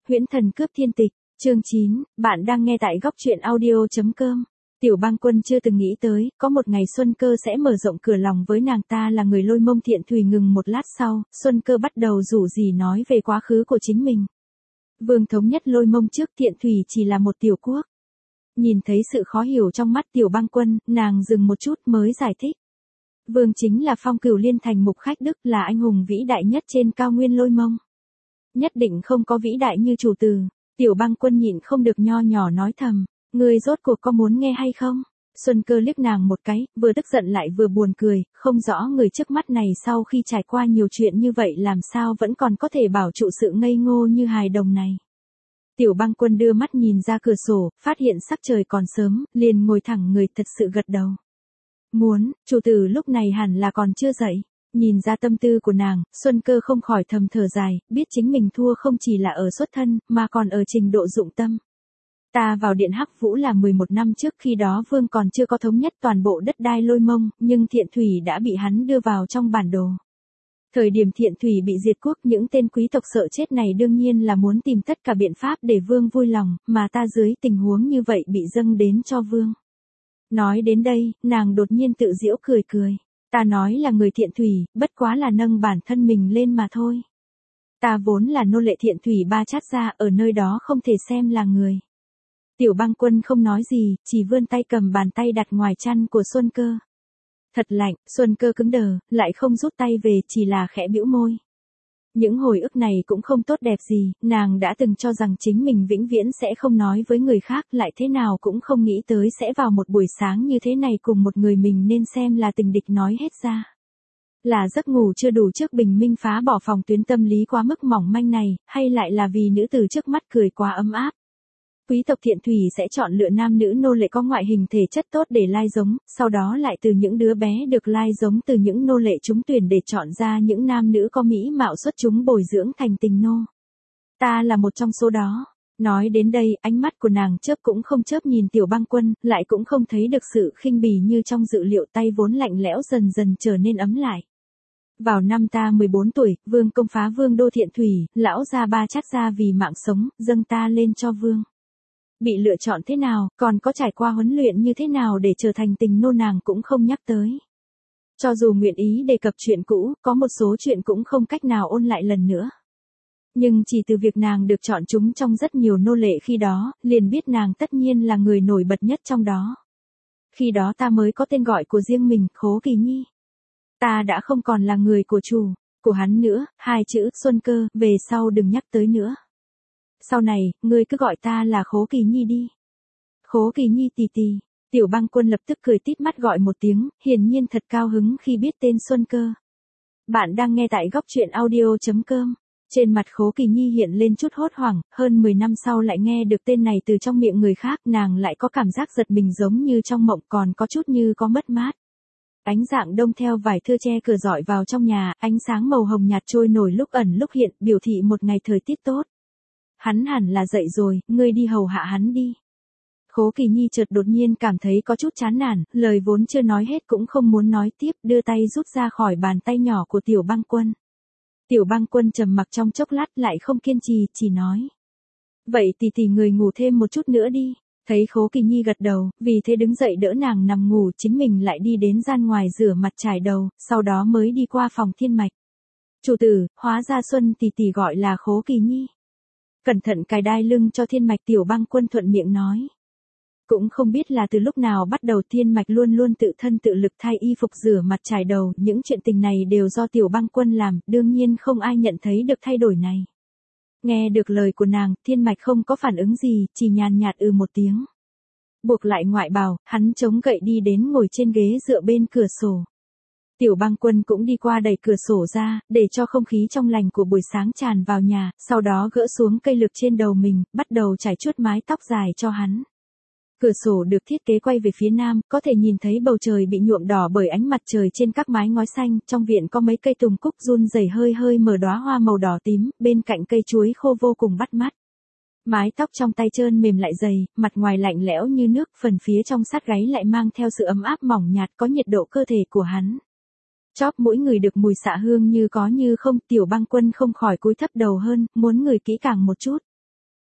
Huyễn Thần Cướp Thiên Tịch, chương 9, bạn đang nghe tại góc truyện audio.com. Tiểu Bang Quân chưa từng nghĩ tới, có một ngày Xuân Cơ sẽ mở rộng cửa lòng với nàng. Ta là người Lôi Mông. Thiện Thủy ngừng một lát sau, Xuân Cơ bắt đầu rủ rỉ nói về quá khứ của chính mình. Vương thống nhất Lôi Mông trước, Thiện Thủy chỉ là một tiểu quốc. Nhìn thấy sự khó hiểu trong mắt Tiểu Bang Quân, nàng dừng một chút mới giải thích. Vương chính là Phong Cửu Liên Thành mục khách Đức, là anh hùng vĩ đại nhất trên cao nguyên Lôi Mông. Nhất định không có vĩ đại như chủ tử. Tiểu Bang Quân nhịn không được nho nhỏ nói thầm, ngươi rốt cuộc có muốn nghe hay không? Xuân Cơ liếc nàng một cái, vừa tức giận lại vừa buồn cười, không rõ người trước mắt này sau khi trải qua nhiều chuyện như vậy làm sao vẫn còn có thể bảo trụ sự ngây ngô như hài đồng này. Tiểu Bang Quân đưa mắt nhìn ra cửa sổ, phát hiện sắc trời còn sớm, liền ngồi thẳng người thật sự gật đầu. Muốn, chủ tử lúc này hẳn là còn chưa dậy. Nhìn ra tâm tư của nàng, Xuân Cơ không khỏi thầm thở dài, biết chính mình thua không chỉ là ở xuất thân, mà còn ở trình độ dụng tâm. Ta vào Điện Hắc Vũ là 11 năm trước, khi đó Vương còn chưa có thống nhất toàn bộ đất đai Lôi Mông, nhưng Thiện Thủy đã bị hắn đưa vào trong bản đồ. Thời điểm Thiện Thủy bị diệt quốc, những tên quý tộc sợ chết này đương nhiên là muốn tìm tất cả biện pháp để Vương vui lòng, mà ta dưới tình huống như vậy bị dâng đến cho Vương. Nói đến đây, nàng đột nhiên tự giễu cười cười. Ta nói là người Thiện Thủy, bất quá là nâng bản thân mình lên mà thôi. Ta vốn là nô lệ Thiện Thủy Ba Chát gia, ở nơi đó không thể xem là người. Tiểu Bang Quân không nói gì, chỉ vươn tay cầm bàn tay đặt ngoài chăn của Xuân Cơ. Thật lạnh, Xuân Cơ cứng đờ, lại không rút tay về, chỉ là khẽ bĩu môi. Những hồi ức này cũng không tốt đẹp gì, nàng đã từng cho rằng chính mình vĩnh viễn sẽ không nói với người khác, lại thế nào cũng không nghĩ tới sẽ vào một buổi sáng như thế này cùng một người mình nên xem là tình địch nói hết ra. Là giấc ngủ chưa đủ trước bình minh phá bỏ phòng tuyến tâm lý quá mức mỏng manh này, hay lại là vì nữ tử trước mắt cười quá ấm áp. Quý tộc Thiện Thủy sẽ chọn lựa nam nữ nô lệ có ngoại hình thể chất tốt để lai giống, sau đó lại từ những đứa bé được lai giống từ những nô lệ chúng tuyển để chọn ra những nam nữ có mỹ mạo xuất chúng bồi dưỡng thành tình nô. Ta là một trong số đó. Nói đến đây, ánh mắt của nàng chớp cũng không chớp nhìn Tiểu Bang Quân, lại cũng không thấy được sự khinh bỉ như trong dự liệu, tay vốn lạnh lẽo dần dần trở nên ấm lại. Vào năm ta 14 tuổi, Vương công phá Vương đô Thiện Thủy, lão gia Ba Chát gia vì mạng sống, dâng ta lên cho Vương. Bị lựa chọn thế nào, còn có trải qua huấn luyện như thế nào để trở thành tình nô nàng cũng không nhắc tới. Cho dù nguyện ý đề cập chuyện cũ, có một số chuyện cũng không cách nào ôn lại lần nữa. Nhưng chỉ từ việc nàng được chọn chúng trong rất nhiều nô lệ khi đó, liền biết nàng tất nhiên là người nổi bật nhất trong đó. Khi đó ta mới có tên gọi của riêng mình, Khố Kỳ Nhi. Ta đã không còn là người của chủ, của hắn nữa, hai chữ Xuân Cơ, về sau đừng nhắc tới nữa. Sau này, ngươi cứ gọi ta là Khố Kỳ Nhi đi. Khố Kỳ Nhi tì tì. Tiểu Bang Quân lập tức cười tít mắt gọi một tiếng, hiển nhiên thật cao hứng khi biết tên Xuân Cơ. Bạn đang nghe tại góc truyện audio.com. Trên mặt Khố Kỳ Nhi hiện lên chút hốt hoảng, hơn 10 năm sau lại nghe được tên này từ trong miệng người khác, nàng lại có cảm giác giật mình giống như trong mộng, còn có chút như có mất mát. Ánh dạng đông theo vải thưa che cửa rọi vào trong nhà, ánh sáng màu hồng nhạt trôi nổi lúc ẩn lúc hiện, biểu thị một ngày thời tiết tốt. Hắn hẳn là dậy rồi, ngươi đi hầu hạ hắn đi. Khố Kỳ Nhi chợt đột nhiên cảm thấy có chút chán nản, lời vốn chưa nói hết cũng không muốn nói tiếp, đưa tay rút ra khỏi bàn tay nhỏ của Tiểu Bang Quân. Tiểu Bang Quân trầm mặc trong chốc lát lại không kiên trì, chỉ nói. Vậy tỷ người ngủ thêm một chút nữa đi. Thấy Khố Kỳ Nhi gật đầu, vì thế đứng dậy đỡ nàng nằm ngủ, chính mình lại đi đến gian ngoài rửa mặt chải đầu, sau đó mới đi qua phòng Thiên Mạch. Chủ tử, hóa ra Xuân tỷ gọi là Khố Kỳ Nhi. Cẩn thận cài đai lưng cho Thiên Mạch. Tiểu Bang Quân thuận miệng nói. Cũng không biết là từ lúc nào bắt đầu Thiên Mạch luôn luôn tự thân tự lực thay y phục rửa mặt chải đầu, những chuyện tình này đều do Tiểu Bang Quân làm, đương nhiên không ai nhận thấy được thay đổi này. Nghe được lời của nàng, Thiên Mạch không có phản ứng gì, chỉ nhàn nhạt một tiếng. Buộc lại ngoại bào, hắn chống gậy đi đến ngồi trên ghế dựa bên cửa sổ. Tiểu Bang Quân cũng đi qua đẩy cửa sổ ra, để cho không khí trong lành của buổi sáng tràn vào nhà, sau đó gỡ xuống cây lược trên đầu mình, bắt đầu chải chuốt mái tóc dài cho hắn. Cửa sổ được thiết kế quay về phía nam, có thể nhìn thấy bầu trời bị nhuộm đỏ bởi ánh mặt trời trên các mái ngói xanh, trong viện có mấy cây tùng cúc run rẩy hơi hơi mở đóa hoa màu đỏ tím, bên cạnh cây chuối khô vô cùng bắt mắt. Mái tóc trong tay trơn mềm lại dày, mặt ngoài lạnh lẽo như nước, phần phía trong sát gáy lại mang theo sự ấm áp mỏng nhạt có nhiệt độ cơ thể của hắn. Chóp mũi người được mùi xạ hương như có như không, Tiểu Bang Quân không khỏi cúi thấp đầu hơn, muốn ngửi kỹ càng một chút.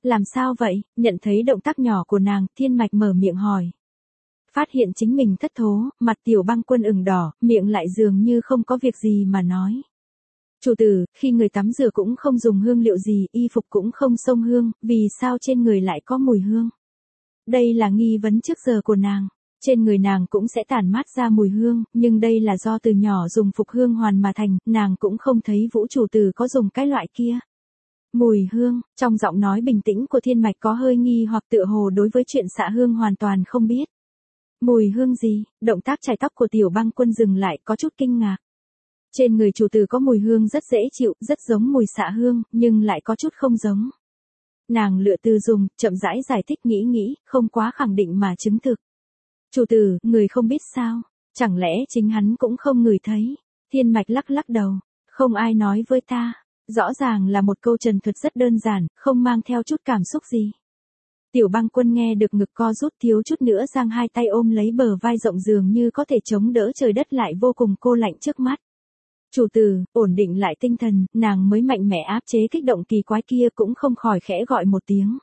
Làm sao vậy? Nhận thấy động tác nhỏ của nàng, Thiên Mạch mở miệng hỏi. Phát hiện chính mình thất thố, mặt Tiểu Băng Quân ửng đỏ, miệng lại dường như không có việc gì mà nói. Chủ tử, khi người tắm rửa cũng không dùng hương liệu gì, y phục cũng không xông hương, vì sao trên người lại có mùi hương? Đây là nghi vấn trước giờ của nàng. Trên người nàng cũng sẽ tản mát ra mùi hương, nhưng đây là do từ nhỏ dùng phục hương hoàn mà thành, nàng cũng không thấy Vũ chủ tử có dùng cái loại kia. Mùi hương, trong giọng nói bình tĩnh của Thiên Mạch có hơi nghi hoặc tựa hồ đối với chuyện xạ hương hoàn toàn không biết. Mùi hương gì? Động tác chải tóc của Tiểu Băng Quân dừng lại, có chút kinh ngạc. Trên người chủ tử có mùi hương rất dễ chịu, rất giống mùi xạ hương, nhưng lại có chút không giống. Nàng lựa từ dùng, chậm rãi giải thích nghĩ, không quá khẳng định mà chứng thực. Chủ tử, người không biết sao? Chẳng lẽ chính hắn cũng không ngửi thấy? Thiên Mạch lắc đầu. Không ai nói với ta. Rõ ràng là một câu trần thuật rất đơn giản, không mang theo chút cảm xúc gì. Tiểu Băng Quân nghe được ngực co rút thiếu chút nữa giang hai tay ôm lấy bờ vai rộng dường như có thể chống đỡ trời đất lại vô cùng cô lạnh trước mắt. Chủ tử, ổn định lại tinh thần, nàng mới mạnh mẽ áp chế kích động kỳ quái kia cũng không khỏi khẽ gọi một tiếng.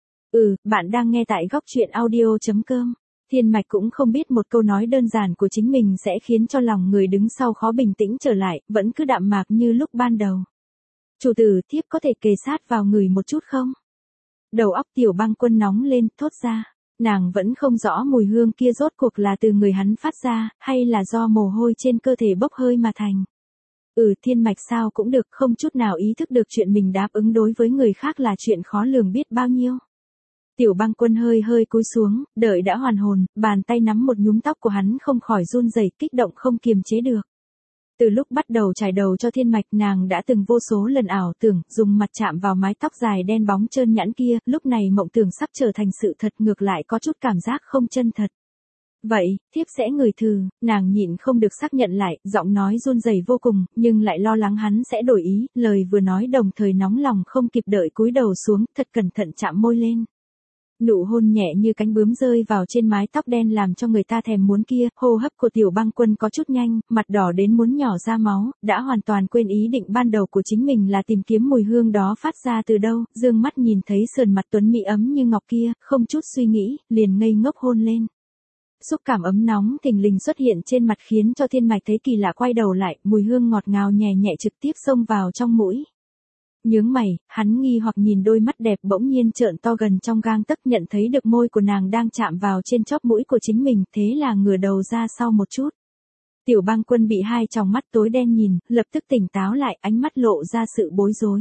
Bạn đang nghe tại góc truyện audio.com. Thiên Mạch cũng không biết một câu nói đơn giản của chính mình sẽ khiến cho lòng người đứng sau khó bình tĩnh trở lại, vẫn cứ đạm mạc như lúc ban đầu. Chủ tử, thiếp có thể kề sát vào người một chút không? Đầu óc Tiểu Băng Quân nóng lên, thốt ra. Nàng vẫn không rõ mùi hương kia rốt cuộc là từ người hắn phát ra, hay là do mồ hôi trên cơ thể bốc hơi mà thành. Thiên Mạch sao cũng được, không chút nào ý thức được chuyện mình đáp ứng đối với người khác là chuyện khó lường biết bao nhiêu. Tiểu Băng Quân hơi cúi xuống, đợi đã hoàn hồn, bàn tay nắm một nhúm tóc của hắn không khỏi run rẩy, kích động không kiềm chế được. Từ lúc bắt đầu trải đầu cho Thiên Mạch nàng đã từng vô số lần ảo tưởng, dùng mặt chạm vào mái tóc dài đen bóng trơn nhẵn kia, lúc này mộng tưởng sắp trở thành sự thật ngược lại có chút cảm giác không chân thật. Vậy, thiếp sẽ ngửi thử, nàng nhịn không được xác nhận lại, giọng nói run rẩy vô cùng, nhưng lại lo lắng hắn sẽ đổi ý, lời vừa nói đồng thời nóng lòng không kịp đợi cúi đầu xuống, thật cẩn thận chạm môi lên. Nụ hôn nhẹ như cánh bướm rơi vào trên mái tóc đen làm cho người ta thèm muốn kia, hô hấp của Tiểu Băng Quân có chút nhanh, mặt đỏ đến muốn nhỏ ra máu, đã hoàn toàn quên ý định ban đầu của chính mình là tìm kiếm mùi hương đó phát ra từ đâu, dương mắt nhìn thấy sườn mặt tuấn mỹ ấm như ngọc kia, không chút suy nghĩ, liền ngây ngốc hôn lên. Xúc cảm ấm nóng thình lình xuất hiện trên mặt khiến cho Thiên Mạch thấy kỳ lạ quay đầu lại, mùi hương ngọt ngào nhẹ trực tiếp xông vào trong mũi. Nhướng mày, hắn nghi hoặc nhìn đôi mắt đẹp bỗng nhiên trợn to gần trong gang tấc nhận thấy được môi của nàng đang chạm vào trên chóp mũi của chính mình, thế là ngửa đầu ra sau một chút. Tiểu Băng Quân bị hai tròng mắt tối đen nhìn, lập tức tỉnh táo lại, ánh mắt lộ ra sự bối rối.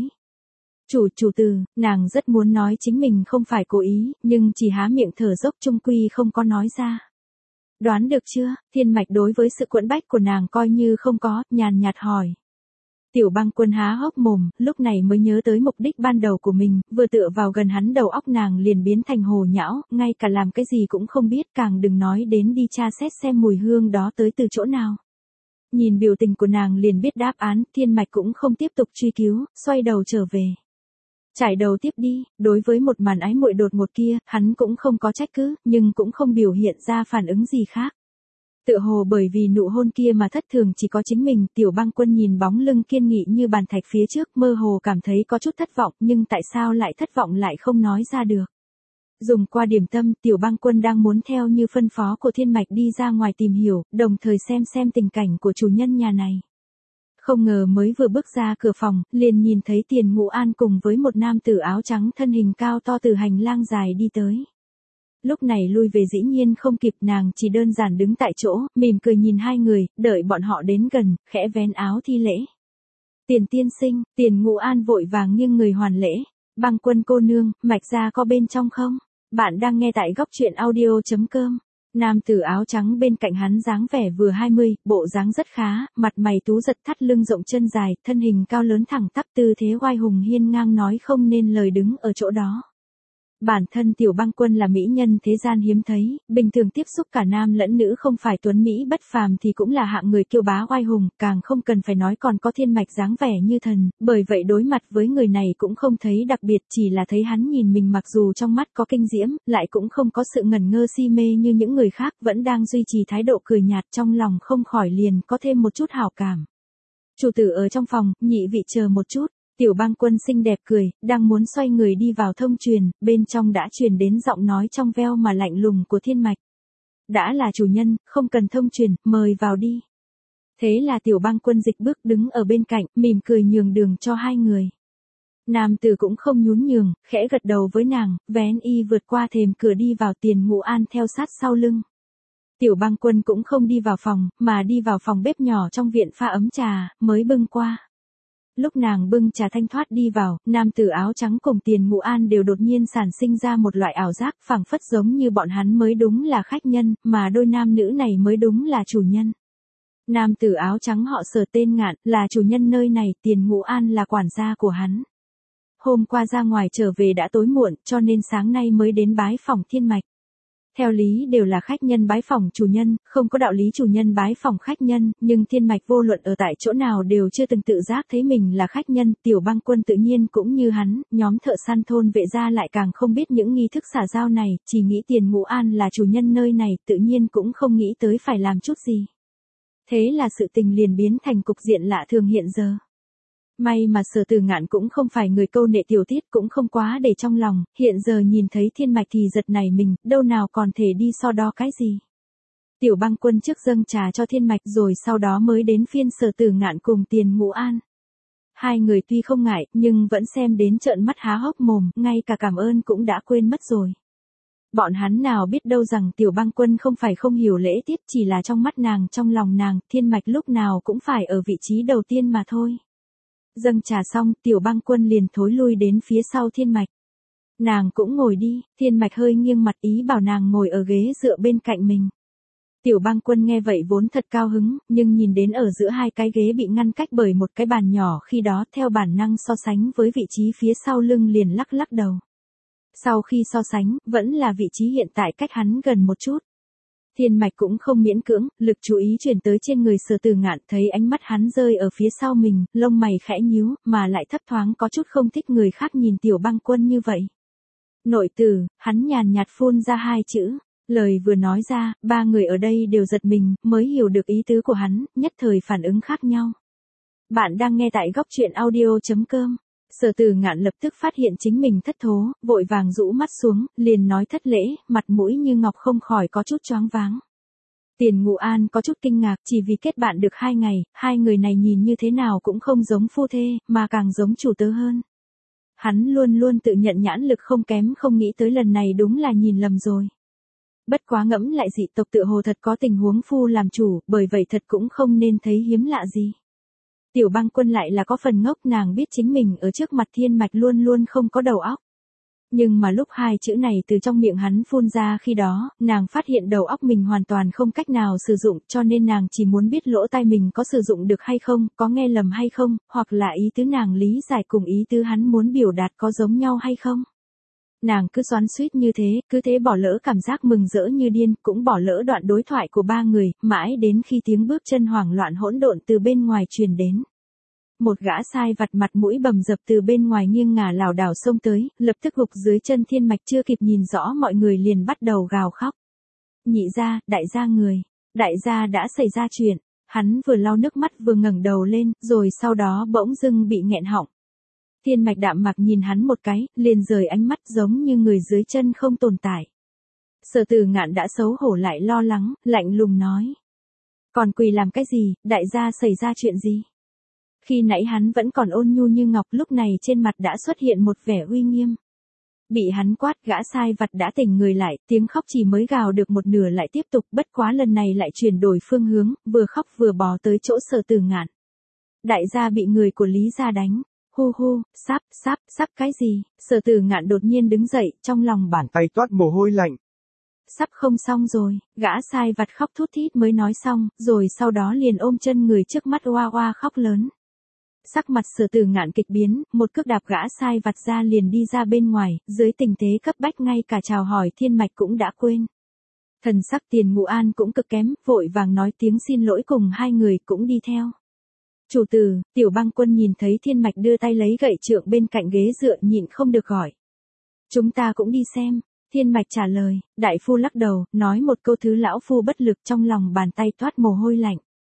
Chủ tử, nàng rất muốn nói chính mình không phải cố ý, nhưng chỉ há miệng thở dốc chung quy không có nói ra. Đoán được chưa? Thiên Mạch đối với sự quẫn bách của nàng coi như không có, nhàn nhạt hỏi. Tiểu Băng Quân há hốc mồm, lúc này mới nhớ tới mục đích ban đầu của mình, vừa tựa vào gần hắn đầu óc nàng liền biến thành hồ nhão, ngay cả làm cái gì cũng không biết, càng đừng nói đến đi tra xét xem mùi hương đó tới từ chỗ nào. Nhìn biểu tình của nàng liền biết đáp án, Thiên Mạch cũng không tiếp tục truy cứu, xoay đầu trở về. Trải đầu tiếp đi, đối với một màn ái muội đột ngột kia, hắn cũng không có trách cứ, nhưng cũng không biểu hiện ra phản ứng gì khác. Tựa hồ bởi vì nụ hôn kia mà thất thường chỉ có chính mình, Tiểu Băng Quân nhìn bóng lưng kiên nghị như bàn thạch phía trước, mơ hồ cảm thấy có chút thất vọng, nhưng tại sao lại thất vọng lại không nói ra được. Dùng qua điểm tâm, Tiểu Băng Quân đang muốn theo như phân phó của Thiên Mạch đi ra ngoài tìm hiểu, đồng thời xem tình cảnh của chủ nhân nhà này. Không ngờ mới vừa bước ra cửa phòng, liền nhìn thấy Tiền Ngũ An cùng với một nam tử áo trắng thân hình cao to từ hành lang dài đi tới. Lúc này lui về dĩ nhiên không kịp, nàng chỉ đơn giản đứng tại chỗ, mỉm cười nhìn hai người, đợi bọn họ đến gần, khẽ vén áo thi lễ. Tiền tiên sinh, Tiền Ngũ An vội vàng nghiêng người hoàn lễ. Băng Quân cô nương, Mạch gia có bên trong không? Bạn đang nghe tại góc truyện audio.com. Nam tử áo trắng bên cạnh hắn dáng vẻ vừa 20, bộ dáng rất khá, mặt mày tú giật, thắt lưng rộng chân dài, thân hình cao lớn thẳng tắp, tư thế oai hùng hiên ngang nói không nên lời đứng ở chỗ đó. Bản thân Tiểu Băng Quân là mỹ nhân thế gian hiếm thấy, bình thường tiếp xúc cả nam lẫn nữ không phải tuấn mỹ bất phàm thì cũng là hạng người kiêu bá oai hùng, càng không cần phải nói còn có Thiên Mạch dáng vẻ như thần, bởi vậy đối mặt với người này cũng không thấy đặc biệt, chỉ là thấy hắn nhìn mình mặc dù trong mắt có kinh diễm, lại cũng không có sự ngẩn ngơ si mê như những người khác, vẫn đang duy trì thái độ cười nhạt, trong lòng không khỏi liền có thêm một chút hảo cảm. Chủ tử ở trong phòng, nhị vị chờ một chút. Tiểu Bang Quân xinh đẹp cười, đang muốn xoay người đi vào thông truyền, bên trong đã truyền đến giọng nói trong veo mà lạnh lùng của Thiên Mạch. Đã là chủ nhân, không cần thông truyền, mời vào đi. Thế là Tiểu Bang Quân dịch bước đứng ở bên cạnh, mỉm cười nhường đường cho hai người. Nam tử cũng không nhún nhường, khẽ gật đầu với nàng, vén y vượt qua thềm cửa đi vào. Tiền Ngũ An theo sát sau lưng. Tiểu Bang Quân cũng không đi vào phòng, mà đi vào phòng bếp nhỏ trong viện pha ấm trà, mới bưng qua. Lúc nàng bưng trà thanh thoát đi vào, nam tử áo trắng cùng Tiền Ngũ An đều đột nhiên sản sinh ra một loại ảo giác, phảng phất giống như bọn hắn mới đúng là khách nhân, mà đôi nam nữ này mới đúng là chủ nhân. Nam tử áo trắng họ Sở tên Ngạn, là chủ nhân nơi này, Tiền Ngũ An là quản gia của hắn. Hôm qua ra ngoài trở về đã tối muộn, cho nên sáng nay mới đến bái phỏng Thiên Mạch. Theo lý đều là khách nhân bái phỏng chủ nhân, không có đạo lý chủ nhân bái phỏng khách nhân, nhưng Thiên Mạch vô luận ở tại chỗ nào đều chưa từng tự giác thấy mình là khách nhân. Tiểu Bang Quân tự nhiên cũng như hắn, nhóm thợ săn thôn vệ gia lại càng không biết những nghi thức xả giao này, chỉ nghĩ Tiền Ngũ An là chủ nhân nơi này, tự nhiên cũng không nghĩ tới phải làm chút gì. Thế là sự tình liền biến thành cục diện lạ thường hiện giờ. May mà Sở Tử Ngạn cũng không phải người câu nệ tiểu tiết, cũng không quá để trong lòng, hiện giờ nhìn thấy Thiên Mạch thì giật nảy mình, đâu nào còn thể đi so đo cái gì. Tiểu Bang Quân trước dâng trà cho Thiên Mạch rồi sau đó mới đến phiên Sở Tử Ngạn cùng Tiền Ngũ An. Hai người tuy không ngại, nhưng vẫn xem đến trợn mắt há hốc mồm, ngay cả cảm ơn cũng đã quên mất rồi. Bọn hắn nào biết đâu rằng Tiểu Bang Quân không phải không hiểu lễ tiết, chỉ là trong mắt nàng, trong lòng nàng, Thiên Mạch lúc nào cũng phải ở vị trí đầu tiên mà thôi. Dâng trà xong, Tiểu Bang Quân liền thối lui đến phía sau Thiên Mạch. Nàng cũng ngồi đi, Thiên Mạch hơi nghiêng mặt ý bảo nàng ngồi ở ghế dựa bên cạnh mình. Tiểu Bang Quân nghe vậy vốn thật cao hứng, nhưng nhìn đến ở giữa hai cái ghế bị ngăn cách bởi một cái bàn nhỏ, khi đó theo bản năng so sánh với vị trí phía sau lưng liền lắc lắc đầu. Sau khi so sánh, vẫn là vị trí hiện tại cách hắn gần một chút. Thiên Mạch cũng không miễn cưỡng, lực chú ý chuyển tới trên người Sở Tử Ngạn, thấy ánh mắt hắn rơi ở phía sau mình, lông mày khẽ nhíu, mà lại thấp thoáng có chút không thích người khác nhìn Tiểu Bang Quân như vậy. Nội tử, hắn nhàn nhạt phun ra hai chữ, lời vừa nói ra, ba người ở đây đều giật mình, mới hiểu được ý tứ của hắn, nhất thời phản ứng khác nhau. Bạn đang nghe tại góc truyện audio.com. Sở Tử Ngạn lập tức phát hiện chính mình thất thố, vội vàng rũ mắt xuống, liền nói thất lễ, mặt mũi như ngọc không khỏi có chút choáng váng. Tiền Ngũ An có chút kinh ngạc, chỉ vì kết bạn được 2 ngày, hai người này nhìn như thế nào cũng không giống phu thê, mà càng giống chủ tớ hơn. Hắn luôn luôn tự nhận nhãn lực không kém, không nghĩ tới lần này đúng là nhìn lầm rồi. Bất quá ngẫm lại dị tộc tựa hồ thật có tình huống phu làm chủ, bởi vậy thật cũng không nên thấy hiếm lạ gì. Tiểu Bang Quân lại là có phần ngốc, nàng biết chính mình ở trước mặt Thiên Mạch luôn luôn không có đầu óc. Nhưng mà lúc hai chữ này từ trong miệng hắn phun ra khi đó, nàng phát hiện đầu óc mình hoàn toàn không cách nào sử dụng, cho nên nàng chỉ muốn biết lỗ tai mình có sử dụng được hay không, có nghe lầm hay không, hoặc là ý tứ nàng lý giải cùng ý tứ hắn muốn biểu đạt có giống nhau hay không. Nàng cứ xoắn xuýt như thế, cứ thế bỏ lỡ cảm giác mừng rỡ như điên, cũng bỏ lỡ đoạn đối thoại của ba người, mãi đến khi tiếng bước chân hoảng loạn hỗn độn từ bên ngoài truyền đến. Một gã sai vặt mặt mũi bầm dập từ bên ngoài nghiêng ngả lảo đảo xông tới, lập tức gục dưới chân Thiên Mạch, chưa kịp nhìn rõ mọi người liền bắt đầu gào khóc. Nhị gia, đại gia người, đại gia đã xảy ra chuyện. Hắn vừa lau nước mắt vừa ngẩng đầu lên, rồi sau đó bỗng dưng bị nghẹn họng. Thiên Mạch đạm mạc nhìn hắn một cái, liền rời ánh mắt giống như người dưới chân không tồn tại. Sở Tử Ngạn đã xấu hổ lại lo lắng, lạnh lùng nói. Còn quỳ làm cái gì, đại gia xảy ra chuyện gì? Khi nãy hắn vẫn còn ôn nhu như ngọc, lúc này trên mặt đã xuất hiện một vẻ uy nghiêm. Bị hắn quát, gã sai vặt đã tỉnh người lại, tiếng khóc chỉ mới gào được một nửa lại tiếp tục, bất quá lần này lại chuyển đổi phương hướng, vừa khóc vừa bò tới chỗ Sở Tử Ngạn. Đại gia bị người của Lý gia đánh. Hu hu, sắp cái gì? Sở Tử Ngạn đột nhiên đứng dậy, trong lòng bàn tay toát mồ hôi lạnh. Sắp không xong rồi, gã sai vặt khóc thút thít mới nói xong, rồi sau đó liền ôm chân người trước mắt oa oa khóc lớn. Sắc mặt Sở Tử Ngạn kịch biến, một cước đạp gã sai vặt ra liền đi ra bên ngoài, dưới tình thế cấp bách ngay cả chào hỏi Thiên Mạch cũng đã quên. Thần sắc Tiền Ngũ An cũng cực kém, vội vàng nói tiếng xin lỗi cùng hai người cũng đi theo. Chủ tử, Tiểu Bang Quân nhìn thấy Thiên Mạch đưa tay lấy gậy trượng bên cạnh ghế dựa nhịn không được hỏi. Chúng ta cũng đi xem. Thiên Mạch trả lời, đại phu lắc đầu, nói một câu thứ lão phu bất lực, trong lòng bàn tay toát mồ hôi lạnh.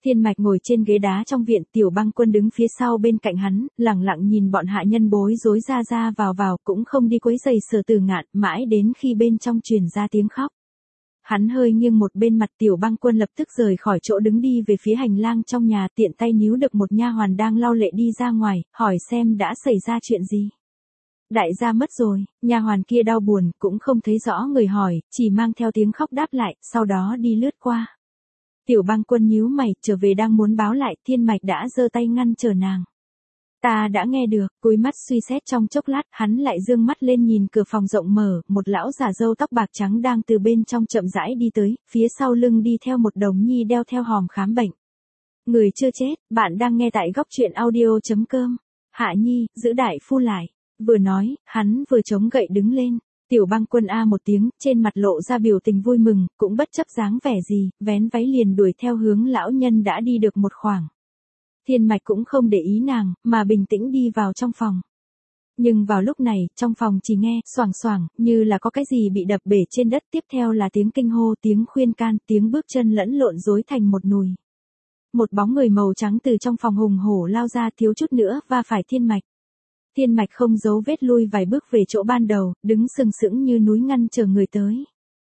Thiên Mạch ngồi trên ghế đá trong viện, Tiểu Băng Quân đứng phía sau bên cạnh hắn, lẳng lặng nhìn bọn hạ nhân bối rối ra vào cũng không đi quấy rầy Sở Tử Ngạn, mãi đến khi bên trong truyền ra tiếng khóc. Hắn hơi nghiêng một bên mặt, Tiểu Băng Quân lập tức rời khỏi chỗ đứng đi về phía hành lang trong nhà, tiện tay níu được một nha hoàn đang lau lệ đi ra ngoài, hỏi xem đã xảy ra chuyện gì. Đại gia mất rồi, nha hoàn kia đau buồn, cũng không thấy rõ người hỏi, chỉ mang theo tiếng khóc đáp lại, sau đó đi lướt qua. Tiểu Băng Quân nhíu mày, trở về đang muốn báo lại, Thiên Mạch đã giơ tay ngăn trở nàng. Ta đã nghe được, cúi mắt suy xét trong chốc lát, hắn lại dương mắt lên nhìn cửa phòng rộng mở, một lão già râu tóc bạc trắng đang từ bên trong chậm rãi đi tới, phía sau lưng đi theo một đồng nhi đeo theo hòm khám bệnh. Người chưa chết, bạn đang nghe tại góc truyện audio.com. Hạ Nhi, giữ đại phu lại. Vừa nói, hắn vừa chống gậy đứng lên. Tiểu Băng Quân a một tiếng, trên mặt lộ ra biểu tình vui mừng, cũng bất chấp dáng vẻ gì, vén váy liền đuổi theo hướng lão nhân đã đi được một khoảng. Thiên Mạch cũng không để ý nàng, mà bình tĩnh đi vào trong phòng. Nhưng vào lúc này, trong phòng chỉ nghe, xoảng xoảng, như là có cái gì bị đập bể trên đất, tiếp theo là tiếng kinh hô, tiếng khuyên can, tiếng bước chân lẫn lộn rối thành một nùi. Một bóng người màu trắng từ trong phòng hùng hổ lao ra, thiếu chút nữa va phải Thiên Mạch. Thiên Mạch không giấu vết lui vài bước về chỗ ban đầu, đứng sừng sững như núi ngăn chờ người tới.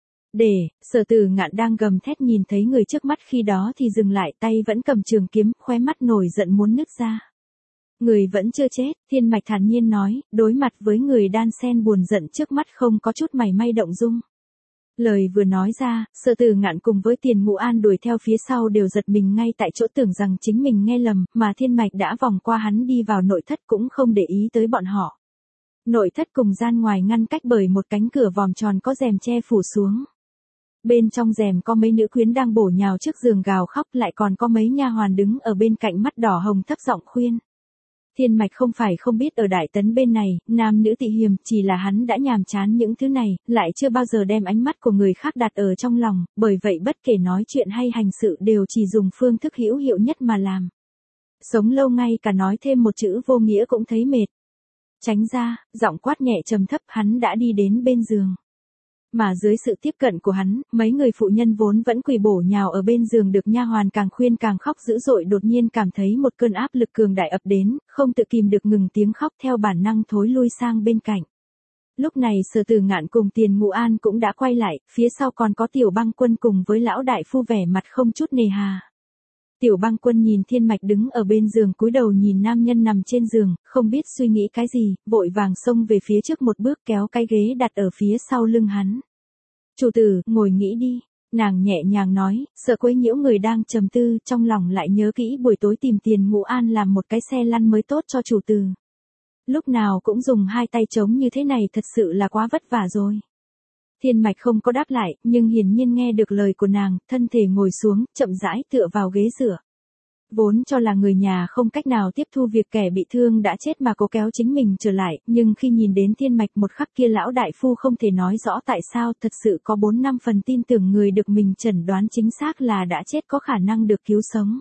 Sở Tử Ngạn đang gầm thét nhìn thấy người trước mắt khi đó thì dừng lại, tay vẫn cầm trường kiếm, khóe mắt nổi giận muốn nứt ra. Người vẫn chưa chết, Thiên Mạch thản nhiên nói, đối mặt với người đan sen buồn giận trước mắt không có chút mảy may động dung. Lời vừa nói ra, Sở Tử Ngạn cùng với Tiền Ngũ An đuổi theo phía sau đều giật mình ngay tại chỗ, tưởng rằng chính mình nghe lầm, mà Thiên Mạch đã vòng qua hắn đi vào nội thất cũng không để ý tới bọn họ. Nội thất cùng gian ngoài ngăn cách bởi một cánh cửa vòm tròn có rèm che phủ xuống. Bên trong rèm có mấy nữ quyến đang bổ nhào trước giường gào khóc, lại còn có mấy nha hoàn đứng ở bên cạnh mắt đỏ hồng thấp giọng khuyên. Thiên Mạch không phải không biết ở Đại Tấn bên này, nam nữ tị hiềm, chỉ là hắn đã nhàm chán những thứ này, lại chưa bao giờ đem ánh mắt của người khác đặt ở trong lòng, bởi vậy bất kể nói chuyện hay hành sự đều chỉ dùng phương thức hữu hiệu nhất mà làm. Sống lâu ngay cả nói thêm một chữ vô nghĩa cũng thấy mệt. Tránh ra, giọng quát nhẹ trầm thấp, hắn đã đi đến bên giường. Mà dưới sự tiếp cận của hắn, mấy người phụ nhân vốn vẫn quỳ bổ nhào ở bên giường được nha hoàn càng khuyên càng khóc dữ dội, đột nhiên cảm thấy một cơn áp lực cường đại ập đến, không tự kìm được ngừng tiếng khóc, theo bản năng thối lui sang bên cạnh. Lúc này Sở Tử Ngạn cùng Tiền Ngũ An cũng đã quay lại, phía sau còn có Tiểu Băng Quân cùng với lão đại phu vẻ mặt không chút nề hà. Tiểu Băng Quân nhìn Thiên Mạch đứng ở bên giường, cúi đầu nhìn nam nhân nằm trên giường, không biết suy nghĩ cái gì, vội vàng xông về phía trước một bước, kéo cái ghế đặt ở phía sau lưng hắn. Chủ tử, ngồi nghĩ đi, nàng nhẹ nhàng nói, sợ quấy nhiễu người đang trầm tư, trong lòng lại nhớ kỹ buổi tối tìm Tiền Ngũ An làm một cái xe lăn mới tốt cho chủ tử. Lúc nào cũng dùng hai tay trống như thế này thật sự là quá vất vả rồi. Thiên Mạch không có đáp lại, nhưng hiển nhiên nghe được lời của nàng, thân thể ngồi xuống, chậm rãi tựa vào ghế dựa. Vốn cho là người nhà không cách nào tiếp thu việc kẻ bị thương đã chết mà cố kéo chính mình trở lại, nhưng khi nhìn đến Thiên Mạch một khắc kia, lão đại phu không thể nói rõ tại sao, thật sự có 4-5 phần tin tưởng người được mình chẩn đoán chính xác là đã chết có khả năng được cứu sống.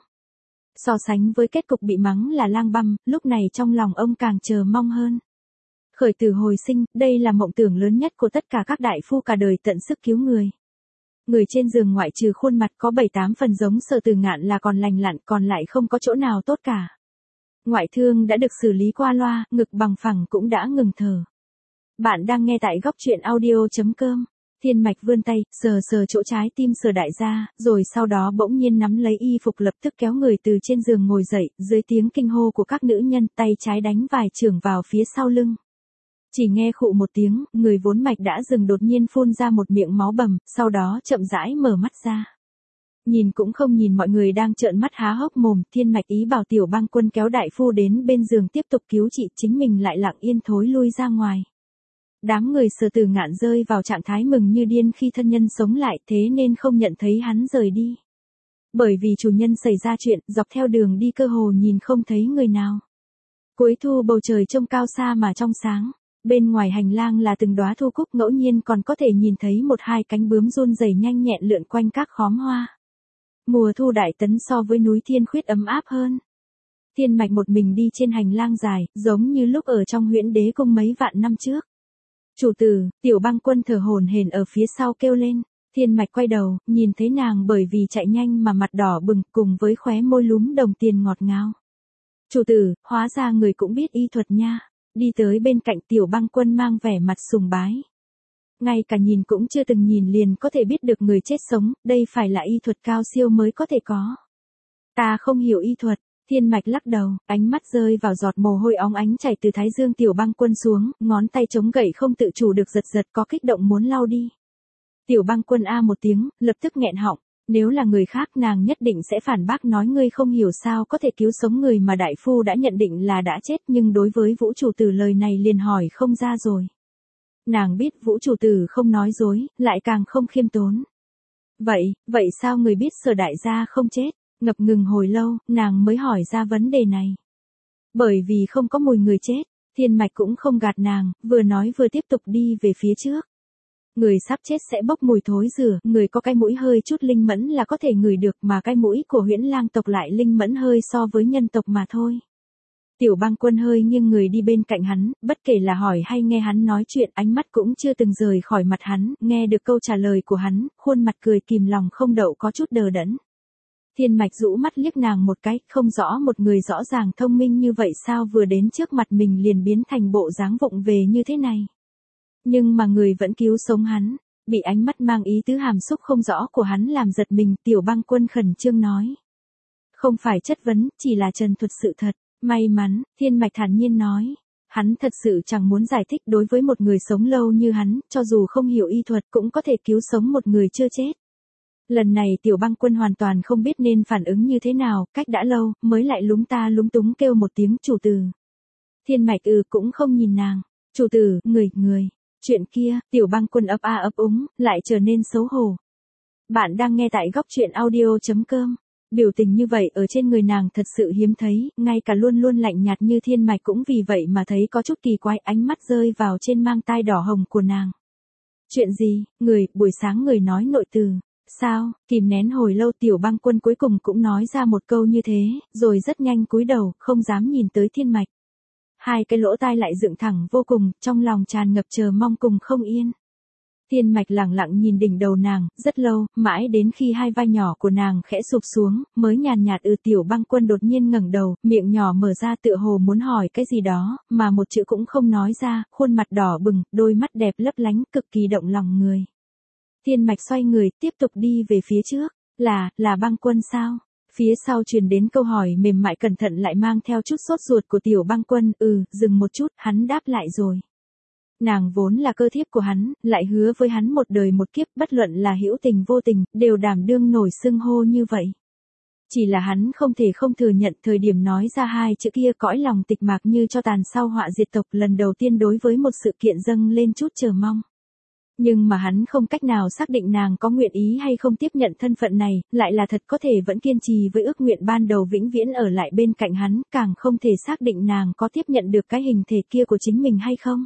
So sánh với kết cục bị mắng là lang băm, lúc này trong lòng ông càng chờ mong hơn. Khởi tử hồi sinh, đây là mộng tưởng lớn nhất của tất cả các đại phu cả đời, tận sức cứu người. Người trên giường ngoại trừ khuôn mặt có 7-8 phần giống Sở Tử Ngạn là còn lành lặn, còn lại không có chỗ nào tốt cả. Ngoại thương đã được xử lý qua loa, ngực bằng phẳng cũng đã ngừng thở. Bạn đang nghe tại góc truyện audio.com. Thiên Mạch vươn tay, sờ chỗ trái tim Sở đại gia, rồi sau đó bỗng nhiên nắm lấy y phục, lập tức kéo người từ trên giường ngồi dậy, dưới tiếng kinh hô của các nữ nhân, tay trái đánh vài chưởng vào phía sau lưng. Chỉ nghe khụ một tiếng, người vốn mạch đã dừng đột nhiên phun ra một miệng máu bầm, sau đó chậm rãi mở mắt ra. Nhìn cũng không nhìn mọi người đang trợn mắt há hốc mồm, Thiên Mạch ý bảo Tiểu Băng Quân kéo đại phu đến bên giường tiếp tục cứu trị, chính mình lại lặng yên thối lui ra ngoài. Đám người Sở Tử Ngạn rơi vào trạng thái mừng như điên khi thân nhân sống lại, thế nên không nhận thấy hắn rời đi. Bởi vì chủ nhân xảy ra chuyện, dọc theo đường đi cơ hồ nhìn không thấy người nào. Cuối thu bầu trời trông cao xa mà trong sáng. Bên ngoài hành lang là từng đóa thu cúc, ngẫu nhiên còn có thể nhìn thấy 1-2 cánh bướm run rẩy nhanh nhẹn lượn quanh các khóm hoa. Mùa thu Đại Tấn so với núi Thiên Khuyết ấm áp hơn. Thiên Mạch một mình đi trên hành lang dài, giống như lúc ở trong Huyễn Đế Cung mấy vạn năm trước. Chủ tử, Tiểu Băng Quân thở hổn hển ở phía sau kêu lên. Thiên Mạch quay đầu, nhìn thấy nàng bởi vì chạy nhanh mà mặt đỏ bừng cùng với khóe môi lúm đồng tiền ngọt ngào. Chủ tử, hóa ra người cũng biết y thuật nha. Đi tới bên cạnh Tiểu Băng Quân mang vẻ mặt sùng bái. Ngay cả nhìn cũng chưa từng nhìn liền có thể biết được người chết sống, đây phải là y thuật cao siêu mới có thể có. Ta không hiểu y thuật. Thiên Mạch lắc đầu, ánh mắt rơi vào giọt mồ hôi óng ánh chảy từ thái dương Tiểu Băng Quân xuống, ngón tay chống gậy không tự chủ được giật giật có kích động muốn lau đi. Tiểu Băng Quân a một tiếng, lập tức nghẹn họng, nếu là người khác nàng nhất định sẽ phản bác nói ngươi không hiểu sao có thể cứu sống người mà đại phu đã nhận định là đã chết, nhưng đối với Vũ chủ tử lời này liền hỏi không ra rồi. Nàng biết Vũ chủ tử không nói dối, lại càng không khiêm tốn. Vậy sao người biết Sở đại gia không chết? Ngập ngừng hồi lâu, nàng mới hỏi ra vấn đề này. Bởi vì không có mùi người chết, Thiên Mạch cũng không gạt nàng, vừa nói vừa tiếp tục đi về phía trước. Người sắp chết sẽ bốc mùi thối rửa, người có cái mũi hơi chút linh mẫn là có thể ngửi được, mà cái mũi của Huyễn Lang tộc lại linh mẫn hơi so với nhân tộc mà thôi. Tiểu Băng Quân hơi nghiêng người đi bên cạnh hắn, bất kể là hỏi hay nghe hắn nói chuyện, ánh mắt cũng chưa từng rời khỏi mặt hắn, nghe được câu trả lời của hắn, khuôn mặt cười kìm lòng không đậu có chút đờ đẫn. Thiên Mạch rũ mắt liếc nàng một cái, không rõ một người rõ ràng thông minh như vậy sao vừa đến trước mặt mình liền biến thành bộ dáng vụng về như thế này. Nhưng mà người vẫn cứu sống hắn, bị ánh mắt mang ý tứ hàm xúc không rõ của hắn làm giật mình. Tiểu Băng Quân khẩn trương nói. Không phải chất vấn, chỉ là trần thuật sự thật. May mắn, Thiên Mạch thản nhiên nói. Hắn thật sự chẳng muốn giải thích, đối với một người sống lâu như hắn, cho dù không hiểu y thuật cũng có thể cứu sống một người chưa chết. Lần này Tiểu Băng Quân hoàn toàn không biết nên phản ứng như thế nào, cách đã lâu, mới lại lúng ta lúng túng kêu một tiếng chủ tử. Thiên Mạch cũng không nhìn nàng. Chủ tử, người. Chuyện kia, Tiểu Băng Quân ấp a ấp úng, lại trở nên xấu hổ. Bạn đang nghe tại góc truyện audio.com. Biểu tình như vậy ở trên người nàng thật sự hiếm thấy, ngay cả luôn luôn lạnh nhạt như Thiên Mạch cũng vì vậy mà thấy có chút kỳ quái, ánh mắt rơi vào trên mang tai đỏ hồng của nàng. Chuyện gì, buổi sáng người nói nội từ. Sao, kìm nén hồi lâu Tiểu Băng Quân cuối cùng cũng nói ra một câu như thế, rồi rất nhanh cúi đầu, không dám nhìn tới Thiên Mạch. Hai cái lỗ tai lại dựng thẳng vô cùng, trong lòng tràn ngập chờ mong cùng không yên. Thiên Mạch lặng lặng nhìn đỉnh đầu nàng, rất lâu, mãi đến khi hai vai nhỏ của nàng khẽ sụp xuống, mới nhàn nhạt Tiểu Băng Quân đột nhiên ngẩng đầu, miệng nhỏ mở ra tựa hồ muốn hỏi cái gì đó, mà một chữ cũng không nói ra, khuôn mặt đỏ bừng, đôi mắt đẹp lấp lánh, cực kỳ động lòng người. Thiên Mạch xoay người, tiếp tục đi về phía trước, là Băng Quân sao? Phía sau truyền đến câu hỏi mềm mại cẩn thận lại mang theo chút sốt ruột của Tiểu Băng Quân, dừng một chút, hắn đáp lại rồi. Nàng vốn là cơ thiếp của hắn, lại hứa với hắn một đời một kiếp, bất luận là hữu tình vô tình, đều đảm đương nổi xưng hô như vậy. Chỉ là hắn không thể không thừa nhận thời điểm nói ra hai chữ kia cõi lòng tịch mạc như cho tàn sau họa diệt tộc, lần đầu tiên đối với một sự kiện dâng lên chút chờ mong. Nhưng mà hắn không cách nào xác định nàng có nguyện ý hay không tiếp nhận thân phận này, lại là thật có thể vẫn kiên trì với ước nguyện ban đầu vĩnh viễn ở lại bên cạnh hắn, càng không thể xác định nàng có tiếp nhận được cái hình thể kia của chính mình hay không.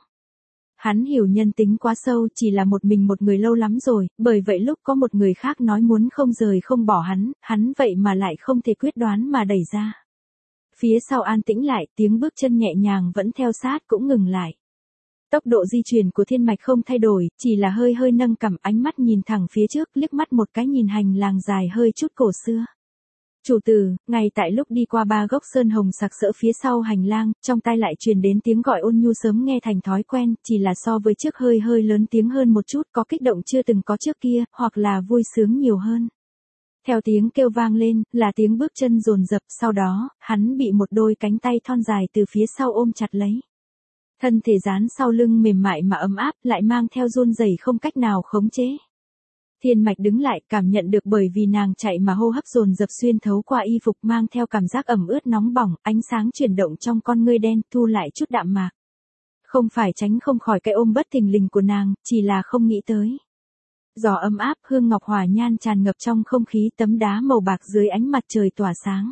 Hắn hiểu nhân tính quá sâu, chỉ là một mình một người lâu lắm rồi, bởi vậy lúc có một người khác nói muốn không rời không bỏ hắn vậy mà lại không thể quyết đoán mà đẩy ra. Phía sau an tĩnh lại, tiếng bước chân nhẹ nhàng vẫn theo sát cũng ngừng lại. Tốc độ di chuyển của Thiên Mạch không thay đổi, chỉ là hơi hơi nâng cằm, ánh mắt nhìn thẳng phía trước, liếc mắt một cái nhìn hành lang dài hơi chút cổ xưa. Chủ tử, ngay tại lúc đi qua ba gốc sơn hồng sặc sỡ phía sau hành lang, trong tai lại truyền đến tiếng gọi ôn nhu sớm nghe thành thói quen, chỉ là so với trước hơi hơi lớn tiếng hơn một chút, có kích động chưa từng có trước kia, hoặc là vui sướng nhiều hơn. Theo tiếng kêu vang lên, là tiếng bước chân dồn dập, sau đó, hắn bị một đôi cánh tay thon dài từ phía sau ôm chặt lấy. Thân thể dán sau lưng mềm mại mà ấm áp, lại mang theo run rẩy không cách nào khống chế. Thiên Mạch đứng lại, cảm nhận được bởi vì nàng chạy mà hô hấp dồn dập xuyên thấu qua y phục mang theo cảm giác ẩm ướt nóng bỏng, ánh sáng chuyển động trong con ngươi đen, thu lại chút đạm mạc. Không phải tránh không khỏi cái ôm bất thình lình của nàng, chỉ là không nghĩ tới. Gió ấm áp, hương ngọc hòa nhan tràn ngập trong không khí, tấm đá màu bạc dưới ánh mặt trời tỏa sáng.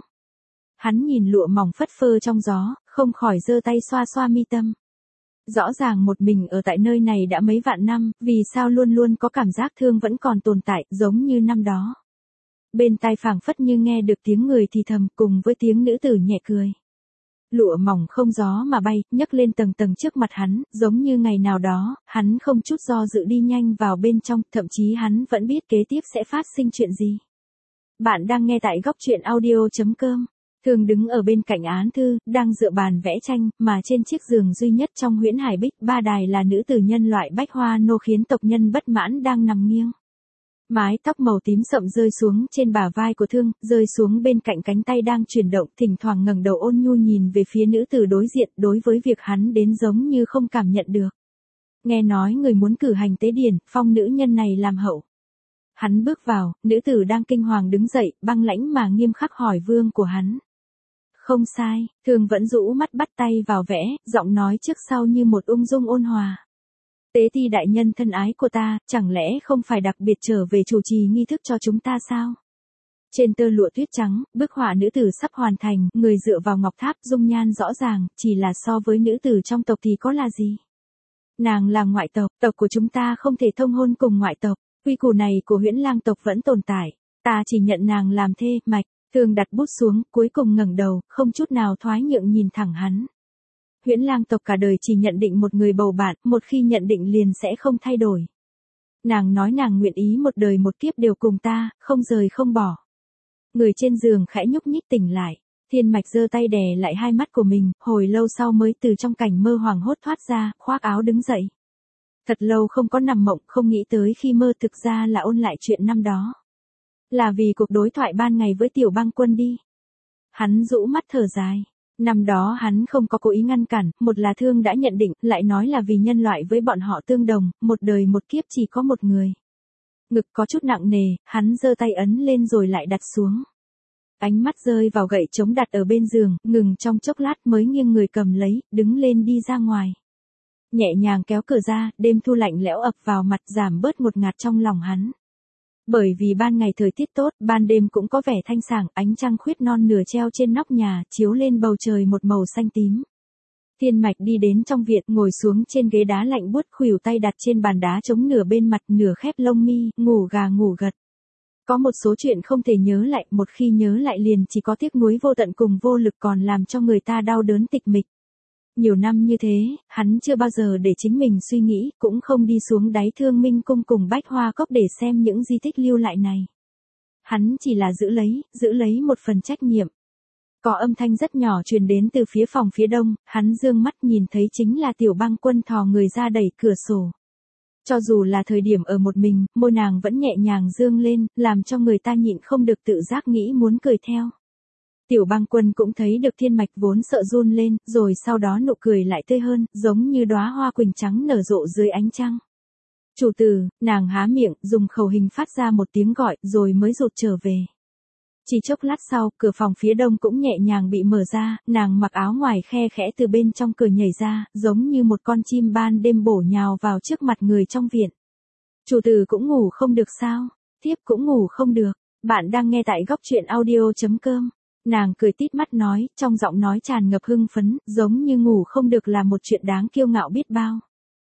Hắn nhìn lụa mỏng phất phơ trong gió, không khỏi giơ tay xoa xoa mi tâm. Rõ ràng một mình ở tại nơi này đã mấy vạn năm, vì sao luôn luôn có cảm giác thương vẫn còn tồn tại, giống như năm đó. Bên tai phảng phất như nghe được tiếng người thì thầm cùng với tiếng nữ tử nhẹ cười. Lụa mỏng không gió mà bay, nhấc lên tầng tầng trước mặt hắn, giống như ngày nào đó, hắn không chút do dự đi nhanh vào bên trong, thậm chí hắn vẫn biết kế tiếp sẽ phát sinh chuyện gì. Bạn đang nghe tại góc truyện audio.com. Thường đứng ở bên cạnh án thư, đang dựa bàn vẽ tranh, mà trên chiếc giường duy nhất trong huyễn hải bích, ba đài là nữ tử nhân loại bách hoa nô khiến tộc nhân bất mãn đang nằm nghiêng. Mái tóc màu tím sậm rơi xuống trên bả vai của Thương, rơi xuống bên cạnh cánh tay đang chuyển động, thỉnh thoảng ngẩng đầu ôn nhu nhìn về phía nữ tử đối diện, đối với việc hắn đến giống như không cảm nhận được. Nghe nói người muốn cử hành tế điển, phong nữ nhân này làm hậu. Hắn bước vào, nữ tử đang kinh hoàng đứng dậy, băng lãnh mà nghiêm khắc hỏi vương của hắn. Không sai, Thương vẫn rũ mắt bắt tay vào vẽ, giọng nói trước sau như một ung dung ôn hòa. Tế ti đại nhân thân ái của ta, chẳng lẽ không phải đặc biệt trở về chủ trì nghi thức cho chúng ta sao? Trên tơ lụa tuyết trắng, bức họa nữ tử sắp hoàn thành, người dựa vào ngọc tháp dung nhan rõ ràng, chỉ là so với nữ tử trong tộc thì có là gì? Nàng là ngoại tộc, tộc của chúng ta không thể thông hôn cùng ngoại tộc, quy củ này của Huyễn Lang tộc vẫn tồn tại, ta chỉ nhận nàng làm thê, mạch. Thương đặt bút xuống, cuối cùng ngẩng đầu, không chút nào thoái nhượng nhìn thẳng hắn. Huyễn Lang tộc cả đời chỉ nhận định một người bầu bạn, một khi nhận định liền sẽ không thay đổi. Nàng nói nàng nguyện ý một đời một kiếp đều cùng ta, không rời không bỏ. Người trên giường khẽ nhúc nhích tỉnh lại, Thiên Mạch giơ tay đè lại hai mắt của mình, hồi lâu sau mới từ trong cảnh mơ hoảng hốt thoát ra, khoác áo đứng dậy. Thật lâu không có nằm mộng, không nghĩ tới khi mơ thực ra là ôn lại chuyện năm đó. Là vì cuộc đối thoại ban ngày với Tiểu Bang Quân đi. Hắn rũ mắt thở dài. Năm đó hắn không có cố ý ngăn cản, một là Thương đã nhận định, lại nói là vì nhân loại với bọn họ tương đồng, một đời một kiếp chỉ có một người. Ngực có chút nặng nề, hắn giơ tay ấn lên rồi lại đặt xuống. Ánh mắt rơi vào gậy chống đặt ở bên giường, ngừng trong chốc lát mới nghiêng người cầm lấy, đứng lên đi ra ngoài. Nhẹ nhàng kéo cửa ra, đêm thu lạnh lẽo ập vào mặt giảm bớt ngột ngạt trong lòng hắn. Bởi vì ban ngày thời tiết tốt, ban đêm cũng có vẻ thanh sảng, ánh trăng khuyết non nửa treo trên nóc nhà, chiếu lên bầu trời một màu xanh tím. Thiên Mạch đi đến trong viện, ngồi xuống trên ghế đá lạnh buốt, khuỷu tay đặt trên bàn đá chống nửa bên mặt, nửa khép lông mi, ngủ gà ngủ gật. Có một số chuyện không thể nhớ lại, một khi nhớ lại liền chỉ có tiếc nuối vô tận cùng vô lực, còn làm cho người ta đau đớn tịch mịch. Nhiều năm như thế, hắn chưa bao giờ để chính mình suy nghĩ, cũng không đi xuống đáy Thương Minh cung cùng Bách Hoa Cốc để xem những di tích lưu lại này. Hắn chỉ là giữ lấy một phần trách nhiệm. Có âm thanh rất nhỏ truyền đến từ phía phòng phía đông, hắn dương mắt nhìn thấy chính là Tiểu Bang Quân thò người ra đẩy cửa sổ. Cho dù là thời điểm ở một mình, môi nàng vẫn nhẹ nhàng dương lên, làm cho người ta nhịn không được tự giác nghĩ muốn cười theo. Tiểu Bang Quân cũng thấy được Thiên Mạch vốn sợ run lên, rồi sau đó nụ cười lại tươi hơn, giống như đóa hoa quỳnh trắng nở rộ dưới ánh trăng. Chủ tử, nàng há miệng, dùng khẩu hình phát ra một tiếng gọi, rồi mới rụt trở về. Chỉ chốc lát sau, cửa phòng phía đông cũng nhẹ nhàng bị mở ra, nàng mặc áo ngoài khe khẽ từ bên trong cửa nhảy ra, giống như một con chim ban đêm bổ nhào vào trước mặt người trong viện. Chủ tử cũng ngủ không được sao? Thiếp cũng ngủ không được. Bạn đang nghe tại góc truyện audio.com. Nàng cười tít mắt nói, trong giọng nói tràn ngập hưng phấn, giống như ngủ không được là một chuyện đáng kiêu ngạo biết bao.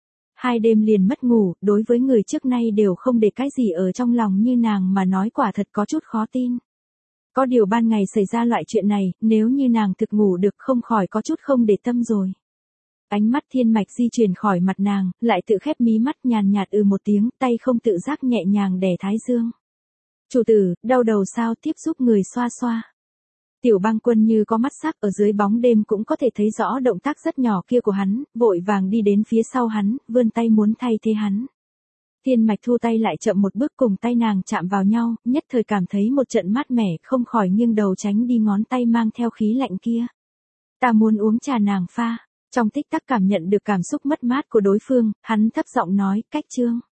2 đêm liền mất ngủ, đối với người trước nay đều không để cái gì ở trong lòng như nàng mà nói quả thật có chút khó tin. Có điều ban ngày xảy ra loại chuyện này, nếu như nàng thực ngủ được không khỏi có chút không để tâm rồi. Ánh mắt Thiên Mạch di chuyển khỏi mặt nàng, lại tự khép mí mắt nhàn nhạt một tiếng, tay không tự giác nhẹ nhàng đè thái dương. Chủ tử, đau đầu sao? Tiếp giúp người xoa xoa. Tiểu Bang Quân như có mắt sắc, ở dưới bóng đêm cũng có thể thấy rõ động tác rất nhỏ kia của hắn, vội vàng đi đến phía sau hắn, vươn tay muốn thay thế hắn. Thiên Mạch thu tay lại chậm một bước, cùng tay nàng chạm vào nhau, nhất thời cảm thấy một trận mát mẻ, không khỏi nghiêng đầu tránh đi ngón tay mang theo khí lạnh kia. Ta muốn uống trà nàng pha. Trong tích tắc cảm nhận được cảm xúc mất mát của đối phương, hắn thấp giọng nói, cách chương.